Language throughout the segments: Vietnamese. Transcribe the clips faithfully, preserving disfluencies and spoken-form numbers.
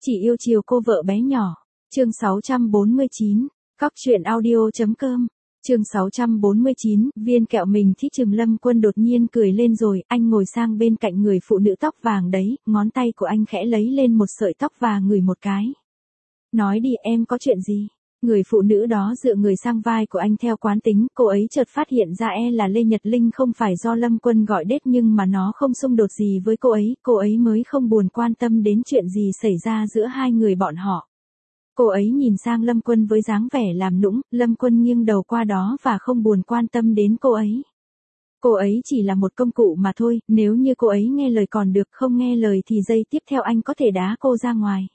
Chỉ yêu chiều cô vợ bé nhỏ. Chương sáu trăm bốn mươi chín. Cóc truyện audio.com. Chương sáu trăm bốn mươi chín, viên kẹo mình thích Trừng Lâm Quân đột nhiên cười lên rồi, anh ngồi sang bên cạnh người phụ nữ tóc vàng đấy, ngón tay của anh khẽ lấy lên một sợi tóc và ngửi một cái. Nói đi, em có chuyện gì? Người phụ nữ đó dựa người sang vai của anh theo quán tính, cô ấy chợt phát hiện ra e là Lê Nhật Linh không phải do Lâm Quân gọi đết nhưng mà nó không xung đột gì với cô ấy, cô ấy mới không buồn quan tâm đến chuyện gì xảy ra giữa hai người bọn họ. Cô ấy nhìn sang Lâm Quân với dáng vẻ làm nũng, Lâm Quân nghiêng đầu qua đó và không buồn quan tâm đến cô ấy. Cô ấy chỉ là một công cụ mà thôi, nếu như cô ấy nghe lời còn được, không nghe lời thì giây tiếp theo anh có thể đá cô ra ngoài.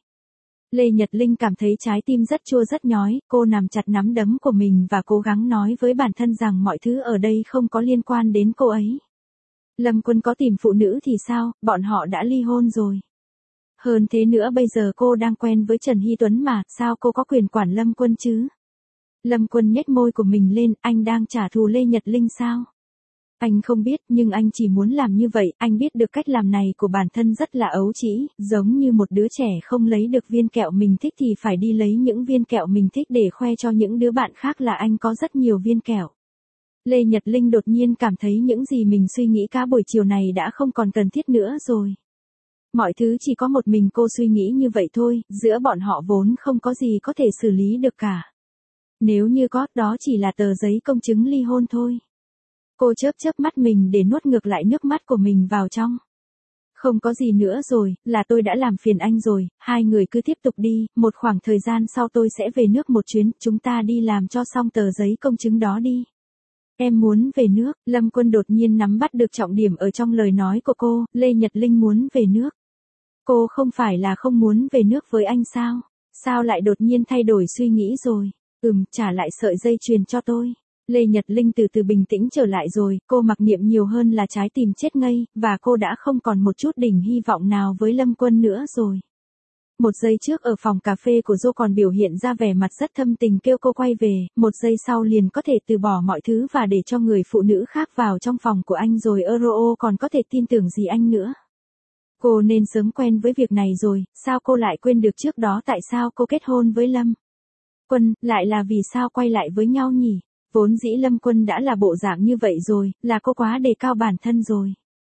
Lê Nhật Linh cảm thấy trái tim rất chua rất nhói, cô nắm chặt nắm đấm của mình và cố gắng nói với bản thân rằng mọi thứ ở đây không có liên quan đến cô ấy. Lâm Quân có tìm phụ nữ thì sao, bọn họ đã ly hôn rồi. Hơn thế nữa bây giờ cô đang quen với Trần Hy Tuấn mà, sao cô có quyền quản Lâm Quân chứ? Lâm Quân nhếch môi của mình lên, anh đang trả thù Lê Nhật Linh sao? Anh không biết, nhưng anh chỉ muốn làm như vậy, anh biết được cách làm này của bản thân rất là ấu trĩ, giống như một đứa trẻ không lấy được viên kẹo mình thích thì phải đi lấy những viên kẹo mình thích để khoe cho những đứa bạn khác là anh có rất nhiều viên kẹo. Lê Nhật Linh đột nhiên cảm thấy những gì mình suy nghĩ cả buổi chiều này đã không còn cần thiết nữa rồi. Mọi thứ chỉ có một mình cô suy nghĩ như vậy thôi, giữa bọn họ vốn không có gì có thể xử lý được cả. Nếu như có, đó chỉ là tờ giấy công chứng ly hôn thôi. Cô chớp chớp mắt mình để nuốt ngược lại nước mắt của mình vào trong. Không có gì nữa rồi, là tôi đã làm phiền anh rồi, hai người cứ tiếp tục đi, một khoảng thời gian sau tôi sẽ về nước một chuyến, chúng ta đi làm cho xong tờ giấy công chứng đó đi. Em muốn về nước, Lâm Quân đột nhiên nắm bắt được trọng điểm ở trong lời nói của cô, Lê Nhật Linh muốn về nước. Cô không phải là không muốn về nước với anh sao? Sao lại đột nhiên thay đổi suy nghĩ rồi? Ừm, trả lại sợi dây chuyền cho tôi. Lê Nhật Linh từ từ bình tĩnh trở lại rồi, cô mặc niệm nhiều hơn là trái tim chết ngây, và cô đã không còn một chút đỉnh hy vọng nào với Lâm Quân nữa rồi. Một giây trước ở phòng cà phê của Dô còn biểu hiện ra vẻ mặt rất thâm tình kêu cô quay về, một giây sau liền có thể từ bỏ mọi thứ và để cho người phụ nữ khác vào trong phòng của anh rồi Euro còn có thể tin tưởng gì anh nữa. Cô nên sớm quen với việc này rồi, sao cô lại quên được trước đó tại sao cô kết hôn với Lâm Quân, lại là vì sao quay lại với nhau nhỉ? Vốn dĩ Lâm Quân đã là bộ dạng như vậy rồi, là cô quá đề cao bản thân rồi.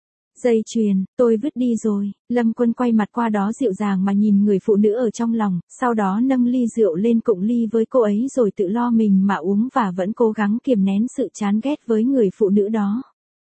Dây chuyền, tôi vứt đi rồi, Lâm Quân quay mặt qua đó dịu dàng mà nhìn người phụ nữ ở trong lòng, sau đó nâng ly rượu lên cụng ly với cô ấy rồi tự lo mình mà uống và vẫn cố gắng kiềm nén sự chán ghét với người phụ nữ đó.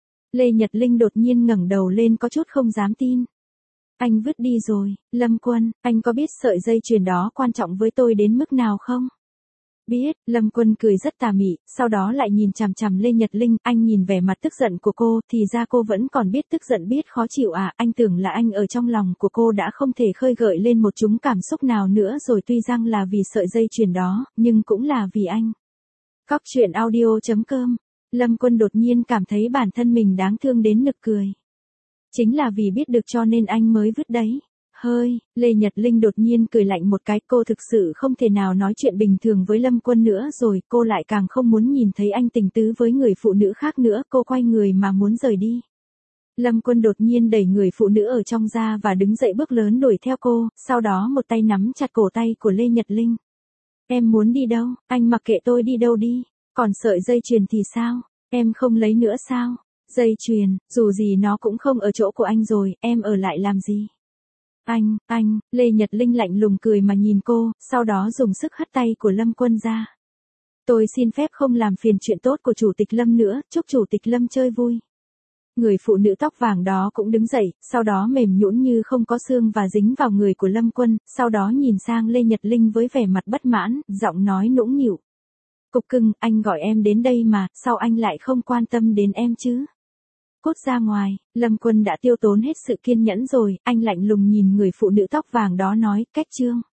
Lê Nhật Linh đột nhiên ngẩng đầu lên có chút không dám tin. Anh vứt đi rồi, Lâm Quân, anh có biết sợi dây chuyền đó quan trọng với tôi đến mức nào không? Biết, Lâm Quân cười rất tà mị, sau đó lại nhìn chằm chằm Lê Nhật Linh, anh nhìn vẻ mặt tức giận của cô, thì ra cô vẫn còn biết tức giận biết khó chịu à, anh tưởng là anh ở trong lòng của cô đã không thể khơi gợi lên một chúng cảm xúc nào nữa rồi tuy rằng là vì sợi dây chuyền đó, nhưng cũng là vì anh. Cóc truyện audio.com. Lâm Quân đột nhiên cảm thấy bản thân mình đáng thương đến nực cười. Chính là vì biết được cho nên anh mới vứt đấy. Hơi, Lê Nhật Linh đột nhiên cười lạnh một cái, cô thực sự không thể nào nói chuyện bình thường với Lâm Quân nữa rồi, cô lại càng không muốn nhìn thấy anh tình tứ với người phụ nữ khác nữa, cô quay người mà muốn rời đi. Lâm Quân đột nhiên đẩy người phụ nữ ở trong ra và đứng dậy bước lớn đuổi theo cô, sau đó một tay nắm chặt cổ tay của Lê Nhật Linh. Em muốn đi đâu, anh mặc kệ tôi đi đâu đi, còn sợi dây chuyền thì sao, em không lấy nữa sao? Dây chuyền, dù gì nó cũng không ở chỗ của anh rồi, em ở lại làm gì? Anh, anh, Lê Nhật Linh lạnh lùng cười mà nhìn cô, sau đó dùng sức hất tay của Lâm Quân ra. Tôi xin phép không làm phiền chuyện tốt của Chủ tịch Lâm nữa, chúc Chủ tịch Lâm chơi vui. Người phụ nữ tóc vàng đó cũng đứng dậy, sau đó mềm nhũn như không có xương và dính vào người của Lâm Quân, sau đó nhìn sang Lê Nhật Linh với vẻ mặt bất mãn, giọng nói nũng nịu. Cục cưng, anh gọi em đến đây mà, sao anh lại không quan tâm đến em chứ? Cút ra ngoài, Lâm Quân đã tiêu tốn hết sự kiên nhẫn rồi, anh lạnh lùng nhìn người phụ nữ tóc vàng đó nói, cách chương.